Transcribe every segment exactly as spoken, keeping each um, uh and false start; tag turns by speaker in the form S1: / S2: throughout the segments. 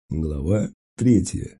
S1: Глава третья.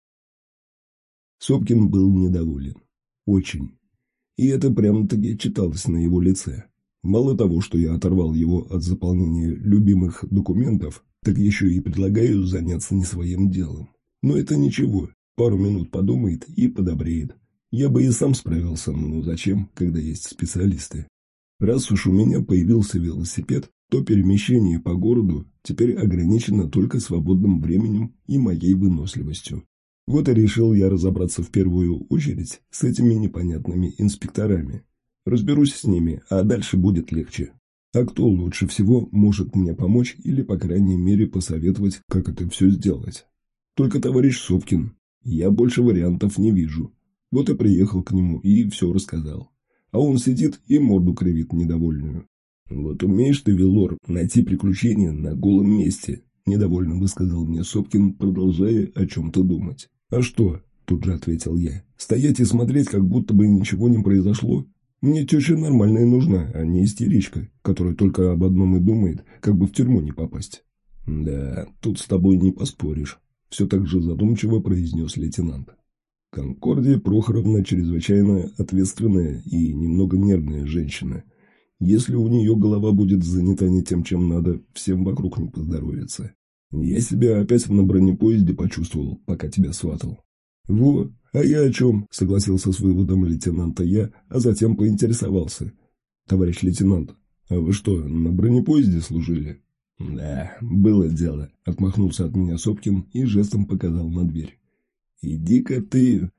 S1: Сопкин был недоволен. Очень. И это прямо-таки читалось на его лице. Мало того, что я оторвал его от заполнения любимых документов, так еще и предлагаю заняться не своим делом. Но это ничего. Пару минут подумает и подобреет. Я бы и сам справился, но зачем, когда есть специалисты? Раз уж у меня появился велосипед, то перемещение по городу теперь ограничено только свободным временем и моей выносливостью. Вот и решил я разобраться в первую очередь с этими непонятными инспекторами. Разберусь с ними, а дальше будет легче. А кто лучше всего может мне помочь или, по крайней мере, посоветовать, как это все сделать? Только товарищ Сопкин. Я больше вариантов не вижу. Вот и приехал к нему и все рассказал. А он сидит и морду кривит недовольную. «Вот умеешь ты, Велор, найти приключения на голом месте», – недовольно высказал мне Сопкин, продолжая о чем-то думать. «А что?» – тут же ответил я. «Стоять и смотреть, как будто бы ничего не произошло? Мне теща нормальная нужна, а не истеричка, которая только об одном и думает, как бы в тюрьму не попасть». «Да, тут с тобой не поспоришь», – все так же задумчиво произнес лейтенант. «Конкордия Прохоровна чрезвычайно ответственная и немного нервная женщина. Если у нее голова будет занята не тем, чем надо, всем вокруг не поздоровится. Я себя опять на бронепоезде почувствовал, пока тебя сватал». «Во, а я о чем?» – согласился с выводом лейтенанта я, а затем поинтересовался. «Товарищ лейтенант, а вы что, на бронепоезде служили?» «Да, было дело», – отмахнулся от меня Сопкин и жестом показал на дверь. «Иди-ка ты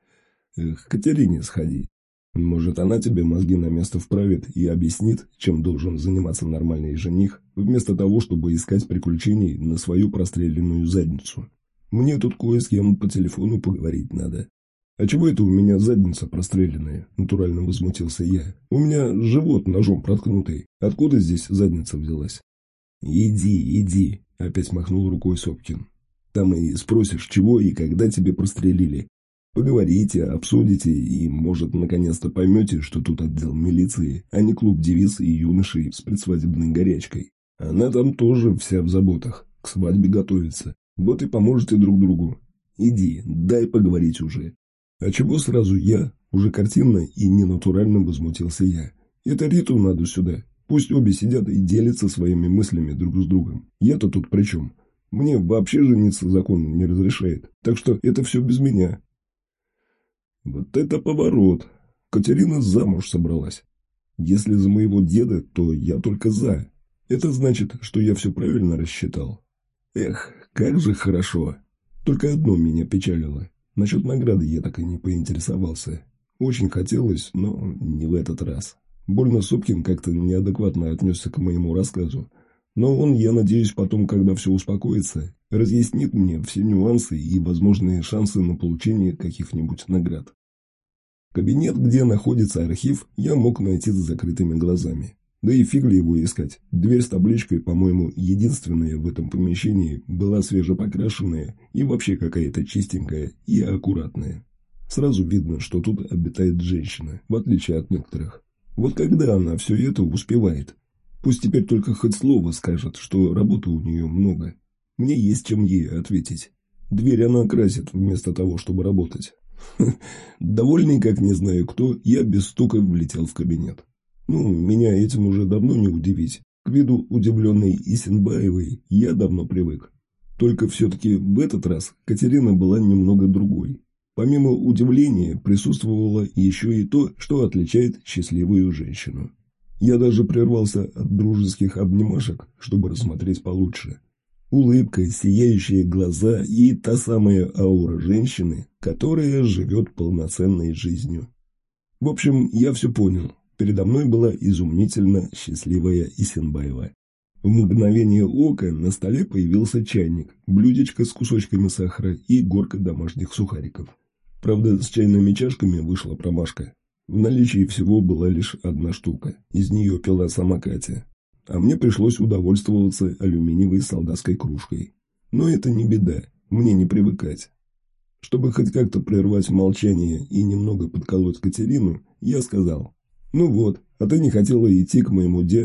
S1: к Катерине сходи. Может, она тебе мозги на место вправит и объяснит, чем должен заниматься нормальный жених, вместо того, чтобы искать приключений на свою простреленную задницу. Мне тут кое с кем по телефону поговорить надо». «А чего это у меня задница простреленная?» – натурально возмутился я. «У меня живот ножом проткнутый. Откуда здесь задница взялась?» «Иди, иди», – опять махнул рукой Сопкин. «Там и спросишь, чего и когда тебе прострелили. Поговорите, обсудите и, может, наконец-то поймете, что тут отдел милиции, а не клуб девиц и юношей с предсвадебной горячкой. Она там тоже вся в заботах, к свадьбе готовится. Вот и поможете друг другу. Иди, дай поговорить уже». «А чего сразу я?» Уже картинно и ненатурально возмутился я. «Это Риту надо сюда. Пусть обе сидят и делятся своими мыслями друг с другом. Я-то тут при чем? Мне вообще жениться закон не разрешает, так что это все без меня». Вот это поворот. Катерина замуж собралась. Если за моего деда, то я только за. Это значит, что я все правильно рассчитал. Эх, как же хорошо. Только одно меня печалило. Насчет награды я так и не поинтересовался. Очень хотелось, но не в этот раз. Больно Сопкин как-то неадекватно отнесся к моему рассказу. Но он, я надеюсь, потом, когда все успокоится, разъяснит мне все нюансы и возможные шансы на получение каких-нибудь наград. Кабинет, где находится архив, я мог найти с закрытыми глазами. Да и фиг ли его искать. Дверь с табличкой, по-моему, единственная в этом помещении, была свежепокрашенная и вообще какая-то чистенькая и аккуратная. Сразу видно, что тут обитает женщина, в отличие от некоторых. Вот когда она все это успевает? Пусть теперь только хоть слово скажет, что работы у нее много. Мне есть чем ей ответить. Дверь она красит вместо того, чтобы работать. Довольный, как не знаю кто, я без стука влетел в кабинет. Ну, меня этим уже давно не удивить. К виду удивленной Исенбаевой я давно привык. Только все-таки в этот раз Катерина была немного другой. Помимо удивления присутствовало еще и то, что отличает счастливую женщину. Я даже прервался от дружеских обнимашек, чтобы рассмотреть получше. Улыбка, сияющие глаза и та самая аура женщины, которая живет полноценной жизнью. В общем, я все понял. Передо мной была изумительно счастливая Исенбаева. В мгновение ока на столе появился чайник, блюдечко с кусочками сахара и горка домашних сухариков. Правда, с чайными чашками вышла промашка. В наличии всего была лишь одна штука. Из нее пила сама Катя. А мне пришлось удовольствоваться алюминиевой солдатской кружкой. Но это не беда, мне не привыкать. Чтобы хоть как-то прервать молчание и немного подколоть Катерину, я сказал: «Ну вот, а ты не хотела идти к моему де...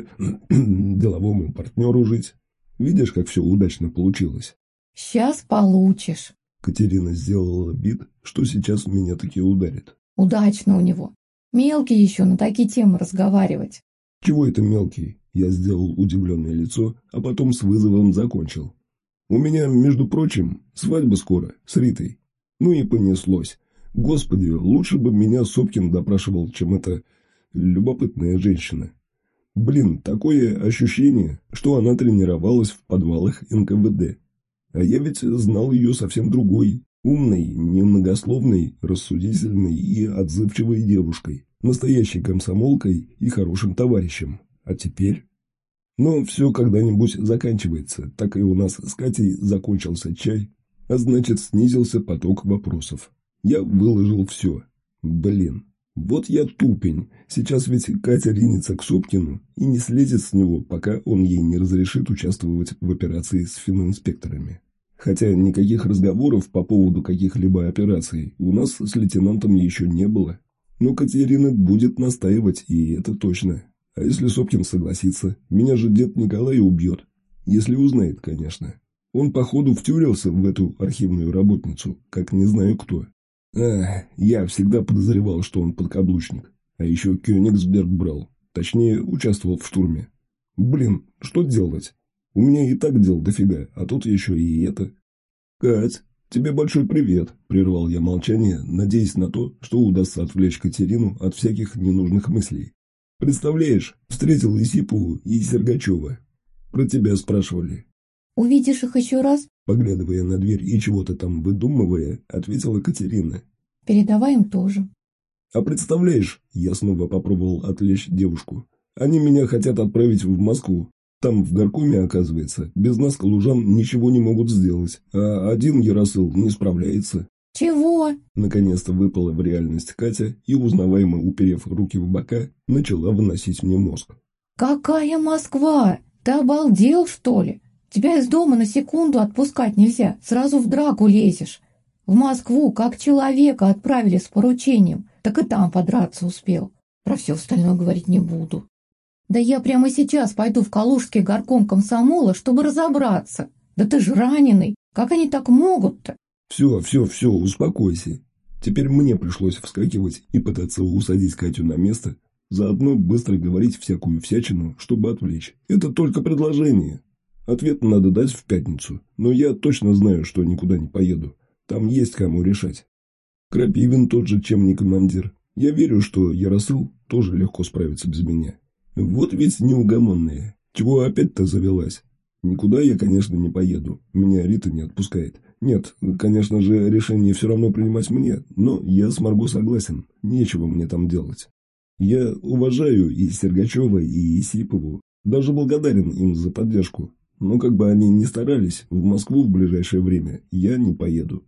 S1: деловому партнеру жить. Видишь, как все удачно получилось».
S2: «Сейчас получишь»,
S1: Катерина сделала вид, что сейчас меня таки ударит.
S2: Удачно у него. Мелкий еще на такие темы разговаривать.
S1: Чего это мелкий? Я сделал удивленное лицо, а потом с вызовом закончил. У меня, между прочим, свадьба скоро, с Ритой. Ну и понеслось. Господи, лучше бы меня Сопкин допрашивал, чем эта любопытная женщина. Блин, такое ощущение, что она тренировалась в подвалах эн ка вэ дэ. А я ведь знал ее совсем другой, умной, немногословной, рассудительной и отзывчивой девушкой, настоящей комсомолкой и хорошим товарищем. А теперь? Но все когда-нибудь заканчивается, так и у нас с Катей закончился чай, а значит снизился поток вопросов. Я выложил все. Блин, вот я тупень, сейчас ведь Катя ринется к Сопкину и не слезет с него, пока он ей не разрешит участвовать в операции с фининспекторами. Хотя никаких разговоров по поводу каких-либо операций у нас с лейтенантом еще не было. Но Катерина будет настаивать, и это точно. А если Сопкин согласится, меня же дед Николай убьет. Если узнает, конечно. Он, походу, втюрился в эту архивную работницу, как не знаю кто. Ах, я всегда подозревал, что он подкаблучник. А еще Кёнигсберг брал. Точнее, участвовал в штурме. Блин, что делать? У меня и так дел дофига, а тут еще и это. Кать, тебе большой привет, прервал я молчание, надеясь на то, что удастся отвлечь Катерину от всяких ненужных мыслей. Представляешь, встретил Исипову и Сергачева. Про тебя спрашивали.
S2: Увидишь их еще раз?
S1: Поглядывая на дверь и чего-то там выдумывая, ответила Катерина.
S2: Передавай им тоже.
S1: А представляешь, я снова попробовал отвлечь девушку. Они меня хотят отправить в Москву. Там в горкоме, оказывается, без нас, калужан, ничего не могут сделать. А один Яросыл не справляется.
S2: Чего?
S1: Наконец-то выпала в реальность Катя и, узнаваемо уперев руки в бока, начала выносить мне мозг.
S2: Какая Москва? Ты обалдел, что ли? Тебя из дома на секунду отпускать нельзя. Сразу в драку лезешь. В Москву как человека отправили с поручением. Так и там подраться успел. Про все остальное говорить не буду. Да я прямо сейчас пойду в Калужский горком комсомола, чтобы разобраться. Да ты ж раненый. Как они так могут-то?
S1: Все, все, все, успокойся. Теперь мне пришлось вскакивать и пытаться усадить Катю на место, заодно быстро говорить всякую всячину, чтобы отвлечь. Это только предложение. Ответ надо дать в пятницу, но я точно знаю, что никуда не поеду. Там есть кому решать. Крапивин тот же, чем не командир. Я верю, что Яросыл тоже легко справится без меня. Вот ведь неугомонная. Чего опять-то завелась? Никуда я, конечно, не поеду. Меня Рита не отпускает. Нет, конечно же, решение все равно принимать мне, но я с Марго согласен. Нечего мне там делать. Я уважаю и Сергачева, и Исипову. Даже благодарен им за поддержку. Но как бы они ни старались, в Москву в ближайшее время я не поеду.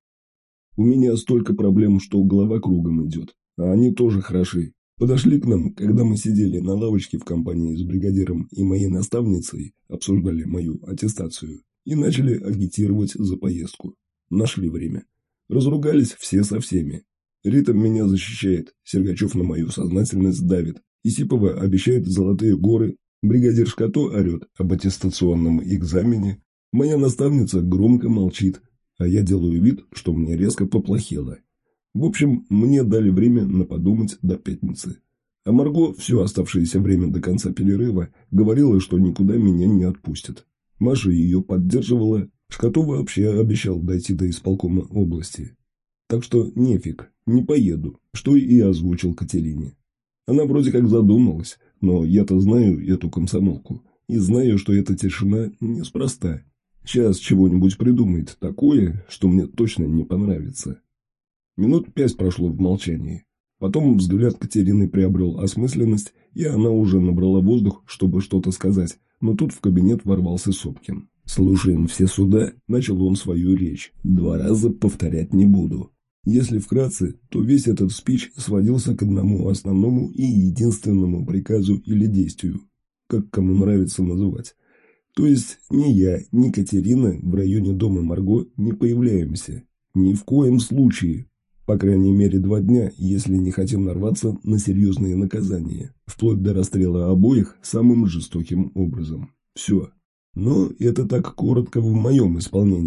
S1: У меня столько проблем, что голова кругом идет. А они тоже хороши. Подошли к нам, когда мы сидели на лавочке в компании с бригадиром и моей наставницей, обсуждали мою аттестацию и начали агитировать за поездку. Нашли время. Разругались все со всеми. Рита меня защищает, Сергачев на мою сознательность давит, Исипова обещает золотые горы, бригадир Шкато орет об аттестационном экзамене, моя наставница громко молчит, а я делаю вид, что мне резко поплохело. В общем, мне дали время на подумать до пятницы. А Марго все оставшееся время до конца перерыва говорила, что никуда меня не отпустят. Маша ее поддерживала, Шкато вообще обещал дойти до исполкома области. Так что нефиг, не поеду, что и озвучил Катерине. Она вроде как задумалась, но я-то знаю эту комсомолку и знаю, что эта тишина неспроста. Сейчас чего-нибудь придумает такое, что мне точно не понравится. Минут пять прошло в молчании. Потом взгляд Катерины приобрел осмысленность, и она уже набрала воздух, чтобы что-то сказать. Но тут в кабинет ворвался Сопкин. «Слушаем все суда», — начал он свою речь. «Два раза повторять не буду. Если вкратце, то весь этот спич сводился к одному основному и единственному приказу или действию, как кому нравится называть. То есть ни я, ни Катерина в районе дома Марго не появляемся. Ни в коем случае. По крайней мере, два дня, если не хотим нарваться на серьезные наказания, вплоть до расстрела обоих самым жестоким образом. Все. Но это так коротко в моем исполнении.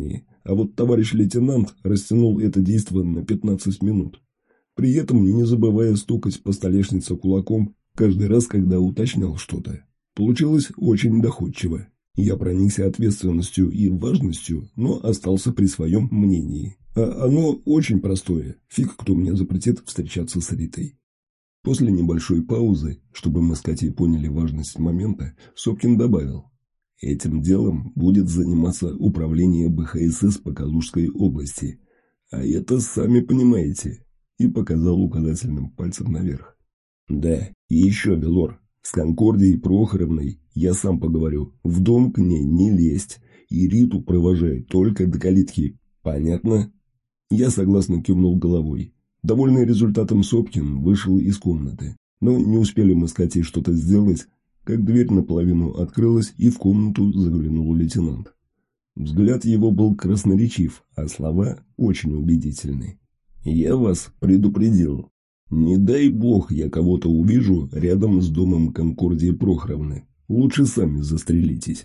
S1: А вот товарищ лейтенант растянул это действо на пятнадцать минут, при этом не забывая стукать по столешнице кулаком каждый раз, когда уточнял что-то. Получилось очень доходчиво. Я проникся ответственностью и важностью, но остался при своем мнении. А оно очень простое. Фиг кто мне запретит встречаться с Ритой. После небольшой паузы, чтобы мы с Катей поняли важность момента, Сопкин добавил: этим делом будет заниматься управление бэ ха эс эс по Калужской области. А это, сами понимаете. И показал указательным пальцем наверх. Да, и еще, Белор, с Конкордией Прохоровной я сам поговорю. В дом к ней не лезть. И Риту провожай только до калитки. Понятно? Я согласно кивнул головой. Довольный результатом, Сопкин вышел из комнаты. Но не успели мы с Катей что-то сделать, как дверь наполовину открылась, и в комнату заглянул лейтенант. Взгляд его был красноречив, а слова очень убедительны. «Я вас предупредил. Не дай бог я кого-то увижу рядом с домом Конкордии Прохоровны. Лучше сами застрелитесь».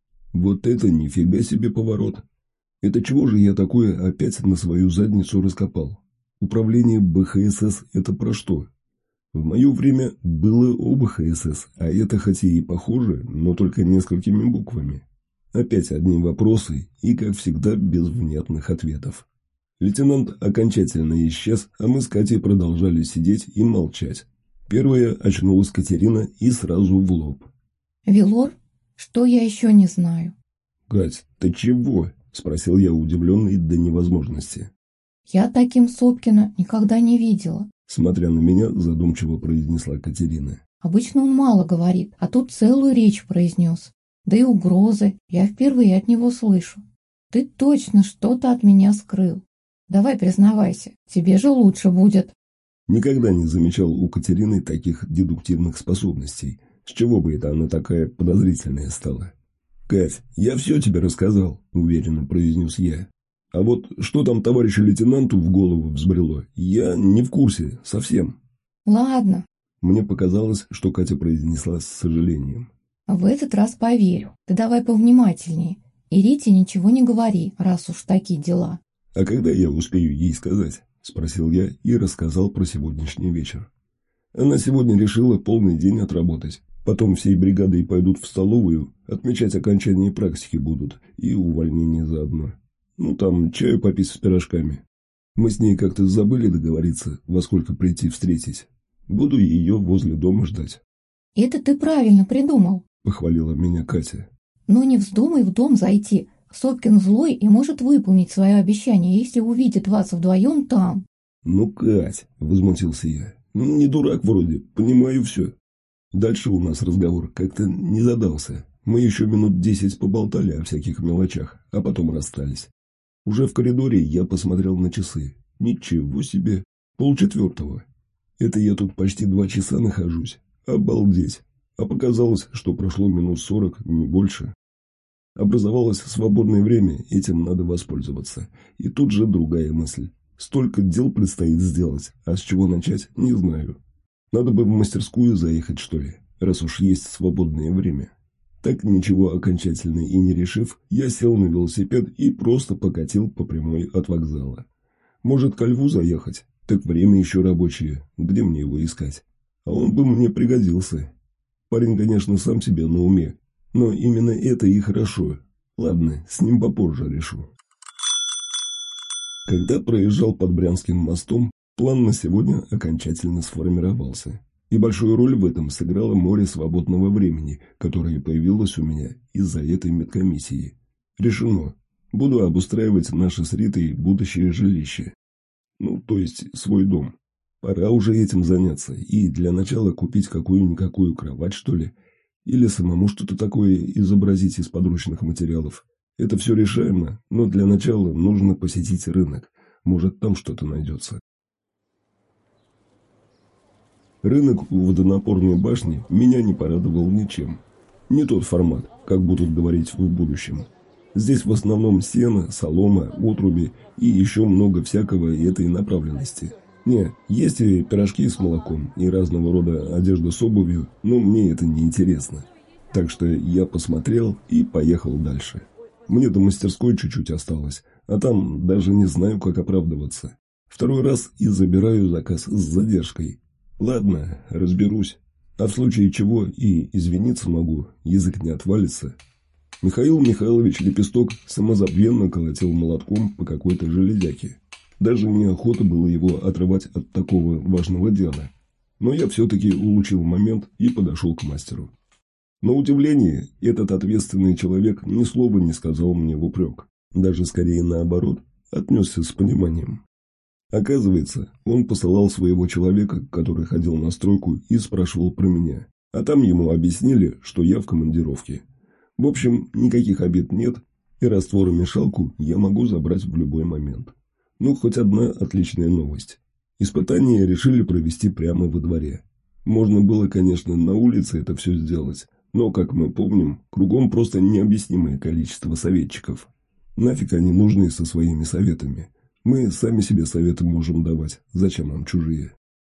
S1: Вот это нифига себе поворот. Это чего же я такое опять на свою задницу раскопал? Управление бэ ха эс эс – это про что? В мое время было о бэ ха эс эс, а это хотя и похоже, но только несколькими буквами. Опять одни вопросы и, как всегда, без внятных ответов. Лейтенант окончательно исчез, а мы с Катей продолжали сидеть и молчать. Первая очнулась Катерина и сразу в лоб.
S2: «Велор, что я еще не знаю?»
S1: «Кать, ты чего?» – спросил я, удивленный до невозможности.
S2: «Я таким Сопкина никогда не видела»,
S1: – смотря на меня, задумчиво произнесла Катерина.
S2: «Обычно он мало говорит, а тут целую речь произнес. Да и угрозы я впервые от него слышу. Ты точно что-то от меня скрыл. Давай признавайся, тебе же лучше будет».
S1: Никогда не замечал у Катерины таких дедуктивных способностей. С чего бы это она такая подозрительная стала? «Кать, я все тебе рассказал», – уверенно произнес я. «А вот что там товарищу лейтенанту в голову взбрело, я не в курсе совсем».
S2: «Ладно».
S1: Мне показалось, что Катя произнесла с сожалением.
S2: «В этот раз поверю. Ты давай повнимательнее. И Рите ничего не говори, раз уж такие дела».
S1: «А когда я успею ей сказать?» – спросил я и рассказал про сегодняшний вечер. Она сегодня решила полный день отработать. Потом всей бригадой пойдут в столовую, отмечать окончание практики будут и увольнение заодно. Ну, там чаю попить с пирожками. Мы с ней как-то забыли договориться, во сколько прийти встретить. Буду ее возле дома ждать».
S2: «Это ты правильно придумал»,
S1: – похвалила меня Катя.
S2: «Но не вздумай в дом зайти. Сопкин злой и может выполнить свое обещание, если увидит вас вдвоем там».
S1: «Ну, Кать», – возмутился я, – «не дурак вроде, понимаю все». Дальше у нас разговор как-то не задался. Мы еще минут десять поболтали о всяких мелочах, а потом расстались. Уже в коридоре я посмотрел на часы. Ничего себе, полчетвертого. Это я тут почти два часа нахожусь. Обалдеть. А показалось, что прошло минут сорок, не больше. Образовалось свободное время, этим надо воспользоваться. И тут же другая мысль. Столько дел предстоит сделать, а с чего начать, не знаю. Надо бы в мастерскую заехать, что ли, раз уж есть свободное время. Так, ничего окончательно и не решив, я сел на велосипед и просто покатил по прямой от вокзала. Может, ко Льву заехать? Так время еще рабочее, где мне его искать? А он бы мне пригодился. Парень, конечно, сам себе на уме, но именно это и хорошо. Ладно, с ним попозже решу. Когда проезжал под Брянским мостом, план на сегодня окончательно сформировался. И большую роль в этом сыграло море свободного времени, которое появилось у меня из-за этой медкомиссии. Решено. Буду обустраивать наше с Ритой будущее жилище. Ну, то есть свой дом. Пора уже этим заняться и для начала купить какую-никакую кровать, что ли. Или самому что-то такое изобразить из подручных материалов. Это все решаемо, но для начала нужно посетить рынок. Может, там что-то найдется. Рынок у водонапорной башни меня не порадовал ничем. Не тот формат, как будут говорить в будущем. Здесь в основном сено, солома, отруби и еще много всякого этой направленности. Не, есть и пирожки с молоком, и разного рода одежда с обувью, но мне это не интересно. Так что я посмотрел и поехал дальше. Мне до мастерской чуть-чуть осталось, а там даже не знаю, как оправдываться. Второй раз и забираю заказ с задержкой. Ладно, разберусь. А в случае чего и извиниться могу, язык не отвалится. Михаил Михайлович Лепесток самозабвенно колотил молотком по какой-то железяке. Даже неохота было его отрывать от такого важного дела. Но я все-таки улучил момент и подошел к мастеру. На удивление, этот ответственный человек ни слова не сказал мне в упрек. Даже скорее наоборот, отнесся с пониманием. Оказывается, он посылал своего человека, который ходил на стройку, и спрашивал про меня. А там ему объяснили, что я в командировке. В общем, никаких обид нет, и растворомешалку я могу забрать в любой момент. Ну, хоть одна отличная новость. Испытания решили провести прямо во дворе. Можно было, конечно, на улице это все сделать, но, как мы помним, кругом просто необъяснимое количество советчиков. Нафиг они нужны со своими советами? Мы сами себе советы можем давать, зачем нам чужие?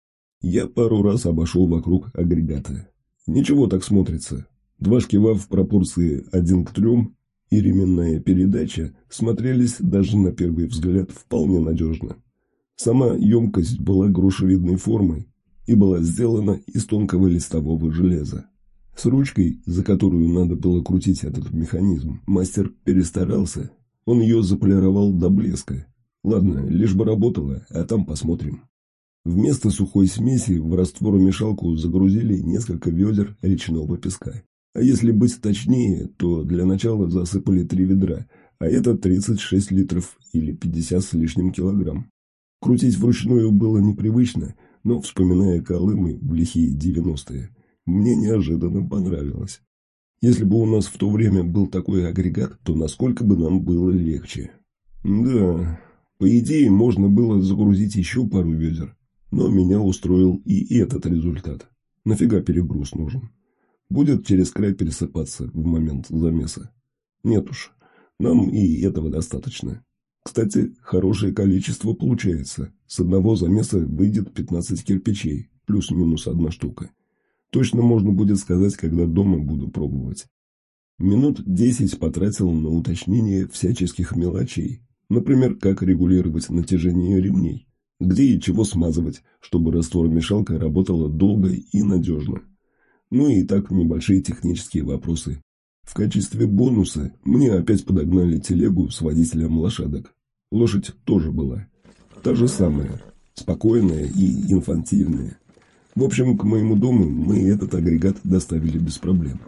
S1: Я пару раз обошел вокруг агрегата. Ничего так смотрится. Два шкива в пропорции один к трем и ременная передача смотрелись даже на первый взгляд вполне надежно. Сама емкость была грушевидной формы и была сделана из тонкого листового железа. С ручкой, за которую надо было крутить этот механизм, мастер перестарался. Он ее заполировал до блеска. Ладно, лишь бы работала, а там посмотрим. Вместо сухой смеси в растворомешалку загрузили несколько ведер речного песка. А если быть точнее, то для начала засыпали три ведра, а это тридцать шесть литров или пятьдесят с лишним килограмм. Крутить вручную было непривычно, но, вспоминая Колымы в лихие девяностые, мне неожиданно понравилось. Если бы у нас в то время был такой агрегат, то насколько бы нам было легче. Да, по идее, можно было загрузить еще пару ведер, но меня устроил и этот результат. Нафига перегруз нужен? Будет через край пересыпаться в момент замеса. Нет уж, нам и этого достаточно. Кстати, хорошее количество получается. С одного замеса выйдет пятнадцать кирпичей, плюс-минус одна штука. Точно можно будет сказать, когда дома буду пробовать. Минут десять потратил на уточнение всяческих мелочей. Например, как регулировать натяжение ремней, где и чего смазывать, чтобы растворомешалка работала долго и надежно. Ну и так небольшие технические вопросы. В качестве бонуса мне опять подогнали телегу с водителем лошадок. Лошадь тоже была. Та же самая, спокойная и инфантильная. В общем, к моему дому мы этот агрегат доставили без проблем.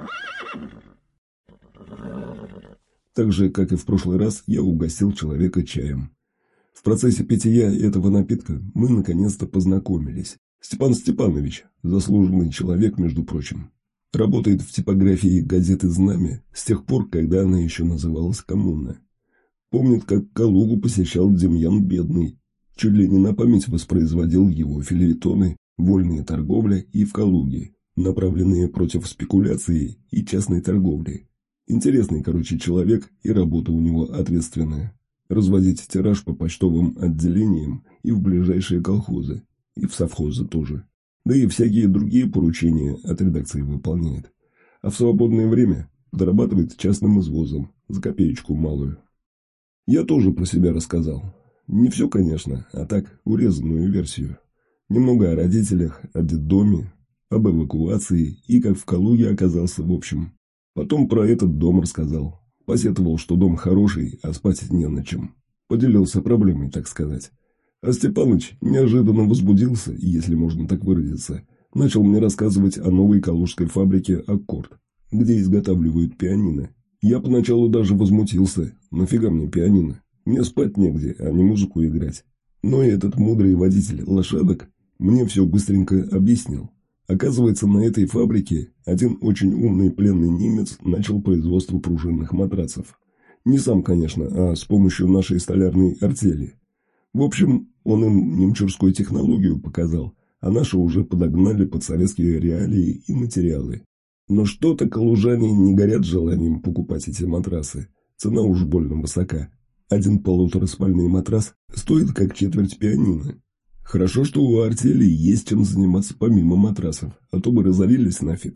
S1: Так же, как и в прошлый раз, я угостил человека чаем. В процессе питья этого напитка мы наконец-то познакомились. Степан Степанович, заслуженный человек, между прочим, работает в типографии газеты «Знамя» с тех пор, когда она еще называлась «Коммуна». Помнит, как Калугу посещал Демьян Бедный. Чуть ли не на память воспроизводил его фельетоны «Вольная торговля» и «В Калуге», направленные против спекуляции и частной торговли. Интересный, короче, человек, и работа у него ответственная. Разводить тираж по почтовым отделениям и в ближайшие колхозы. И в совхозы тоже. Да и всякие другие поручения от редакции выполняет. А в свободное время дорабатывает частным извозом за копеечку малую. Я тоже про себя рассказал. Не все, конечно, а так урезанную версию. Немного о родителях, о детдоме, об эвакуации и как в Калуге оказался в общем. Потом про этот дом рассказал. Посетовал, что дом хороший, а спать не на чем. Поделился проблемой, так сказать. А Степаныч неожиданно возбудился, если можно так выразиться. Начал мне рассказывать о новой калужской фабрике «Аккорд», где изготавливают пианино. Я поначалу даже возмутился. Нафига мне пианино? Мне спать негде, а не музыку играть. Но и этот мудрый водитель лошадок мне все быстренько объяснил. Оказывается, на этой фабрике один очень умный пленный немец начал производство пружинных матрацев. Не сам, конечно, а с помощью нашей столярной артели. В общем, он им немчурскую технологию показал, а наши уже подогнали под советские реалии и материалы. Но что-то калужане не горят желанием покупать эти матрасы. Цена уж больно высока. Один полутораспальный матрас стоит как четверть пианино. Хорошо, что у артели есть чем заниматься помимо матрасов, а то бы разорились нафиг.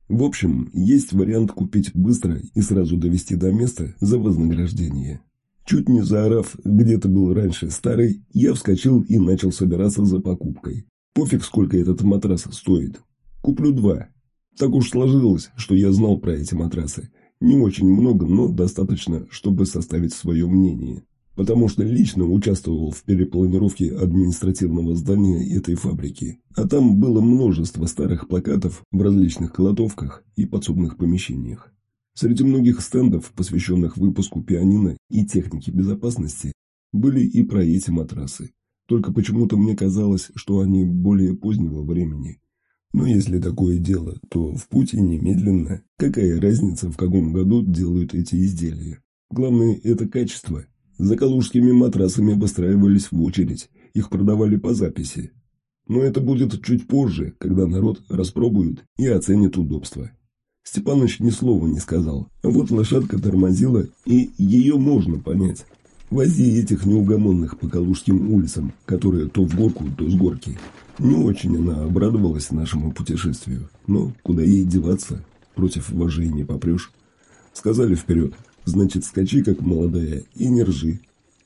S1: В общем, есть вариант купить быстро и сразу довести до места за вознаграждение. Чуть не заорав, где ты был раньше, старый, я вскочил и начал собираться за покупкой. Пофиг, сколько этот матрас стоит. Куплю два. Так уж сложилось, что я знал про эти матрасы. Не очень много, но достаточно, чтобы составить свое мнение. Потому что лично участвовал в перепланировке административного здания этой фабрики. А там было множество старых плакатов в различных кладовках и подсобных помещениях. Среди многих стендов, посвященных выпуску пианино и технике безопасности, были и про эти матрасы. Только почему-то мне казалось, что они более позднего времени. Но если такое дело, то в путь и немедленно. Какая разница, в каком году делают эти изделия? Главное – это качество. За калужскими матрасами выстраивались в очередь, их продавали по записи. Но это будет чуть позже, когда народ распробует и оценит удобство. Степаныч ни слова не сказал, а вот лошадка тормозила, и ее можно понять. Вози этих неугомонных по калужским улицам, которые то в горку, то с горки. Не очень она обрадовалась нашему путешествию, но куда ей деваться, против вожей не попрешь. Сказали вперед. Значит, скачи, как молодая, и не ржи.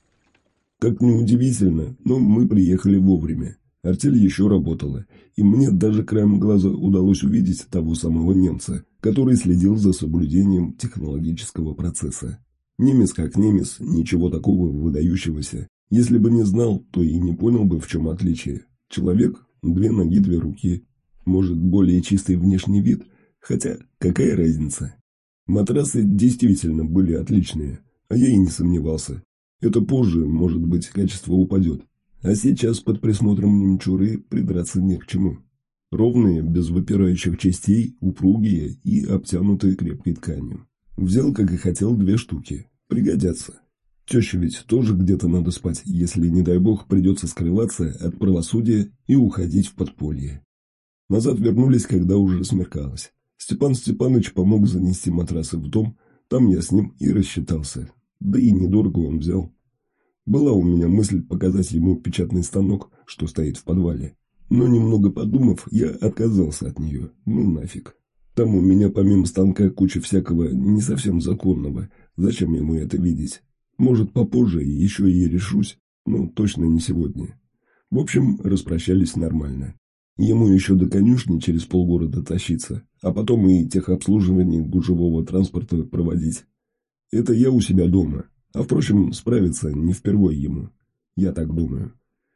S1: Как ни удивительно, но мы приехали вовремя. Артель еще работала, и мне даже краем глаза удалось увидеть того самого немца, который следил за соблюдением технологического процесса. Немец как немец, ничего такого выдающегося. Если бы не знал, то и не понял бы, в чем отличие. Человек, две ноги, две руки. Может, более чистый внешний вид, хотя какая разница? Матрасы действительно были отличные, а я и не сомневался. Это позже, может быть, качество упадет. А сейчас под присмотром немчуры придраться не к чему. Ровные, без выпирающих частей, упругие и обтянутые крепкой тканью. Взял, как и хотел, две штуки. Пригодятся. Теще ведь тоже где-то надо спать, если, не дай бог, придется скрываться от правосудия и уходить в подполье. Назад вернулись, когда уже смеркалось. Степан Степаныч помог занести матрасы в дом, там я с ним и рассчитался. Да и недорого он взял. Была у меня мысль показать ему печатный станок, что стоит в подвале. Но немного подумав, я отказался от нее. Ну нафиг. Там у меня помимо станка куча всякого не совсем законного. Зачем ему это видеть? Может, попозже еще и решусь, но точно не сегодня. В общем, распрощались нормально. Ему еще до конюшни через полгорода тащиться, а потом и техобслуживание гужевого транспорта проводить. Это я у себя дома, а впрочем, справиться не впервой ему. Я так думаю.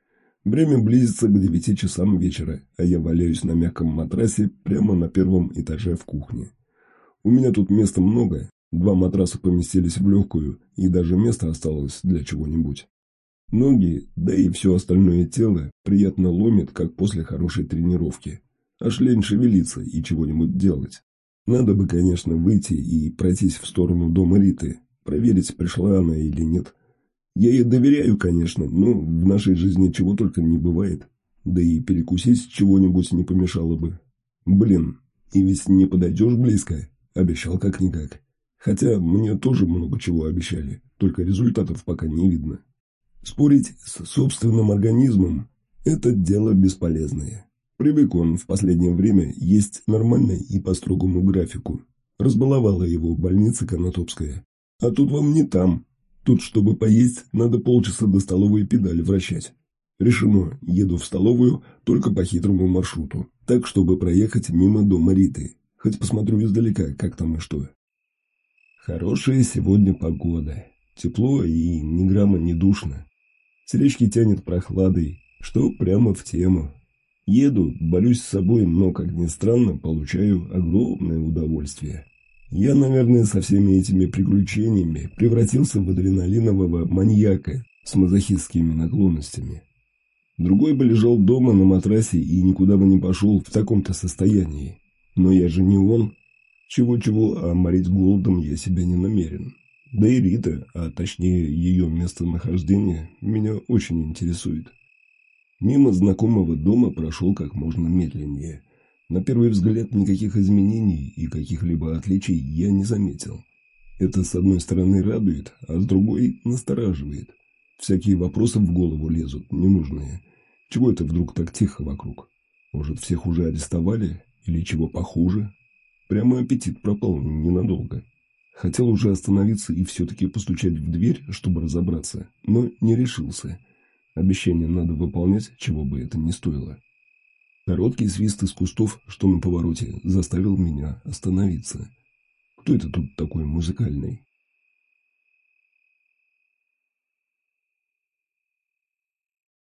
S1: Время близится к девяти часам вечера, а я валяюсь на мягком матрасе прямо на первом этаже в кухне. У меня тут места много, два матраса поместились в легкую, и даже место осталось для чего-нибудь. Ноги, да и все остальное тело приятно ломит, как после хорошей тренировки. Аж лень шевелиться и чего-нибудь делать. Надо бы, конечно, выйти и пройтись в сторону дома Риты, проверить, пришла она или нет. Я ей доверяю, конечно, но в нашей жизни чего только не бывает. Да и перекусить чего-нибудь не помешало бы. Блин, и ведь не подойдешь близко, обещал как-никак. Хотя мне тоже много чего обещали, только результатов пока не видно. Спорить с собственным организмом – это дело бесполезное. Привык он в последнее время есть нормально и по строгому графику. Разбаловала его больница Конотопская. А тут вам не там. Тут, чтобы поесть, надо полчаса до столовой педали вращать. Решено, еду в столовую только по хитрому маршруту. Так, чтобы проехать мимо дома Риты. Хоть посмотрю издалека, как там и что. Хорошая сегодня погода. Тепло и ни грамма не душно. С речки тянет прохладой, что прямо в тему. Еду, борюсь с собой, но, как ни странно, получаю огромное удовольствие. Я, наверное, со всеми этими приключениями превратился в адреналинового маньяка с мазохистскими наклонностями. Другой бы лежал дома на матрасе и никуда бы не пошел в таком-то состоянии. Но я же не он. Чего-чего, а морить голодом я себя не намерен. Да и Рита, а точнее ее местонахождение, меня очень интересует. Мимо знакомого дома прошел как можно медленнее. На первый взгляд никаких изменений и каких-либо отличий я не заметил. Это с одной стороны радует, а с другой настораживает. Всякие вопросы в голову лезут, ненужные. Чего это вдруг так тихо вокруг? Может, всех уже арестовали? Или чего похуже? Прямо аппетит пропал ненадолго. Хотел уже остановиться и все-таки постучать в дверь, чтобы разобраться, но не решился. Обещание надо выполнять, чего бы это ни стоило. Короткий свист из кустов, что на повороте, заставил меня остановиться. Кто это тут такой музыкальный?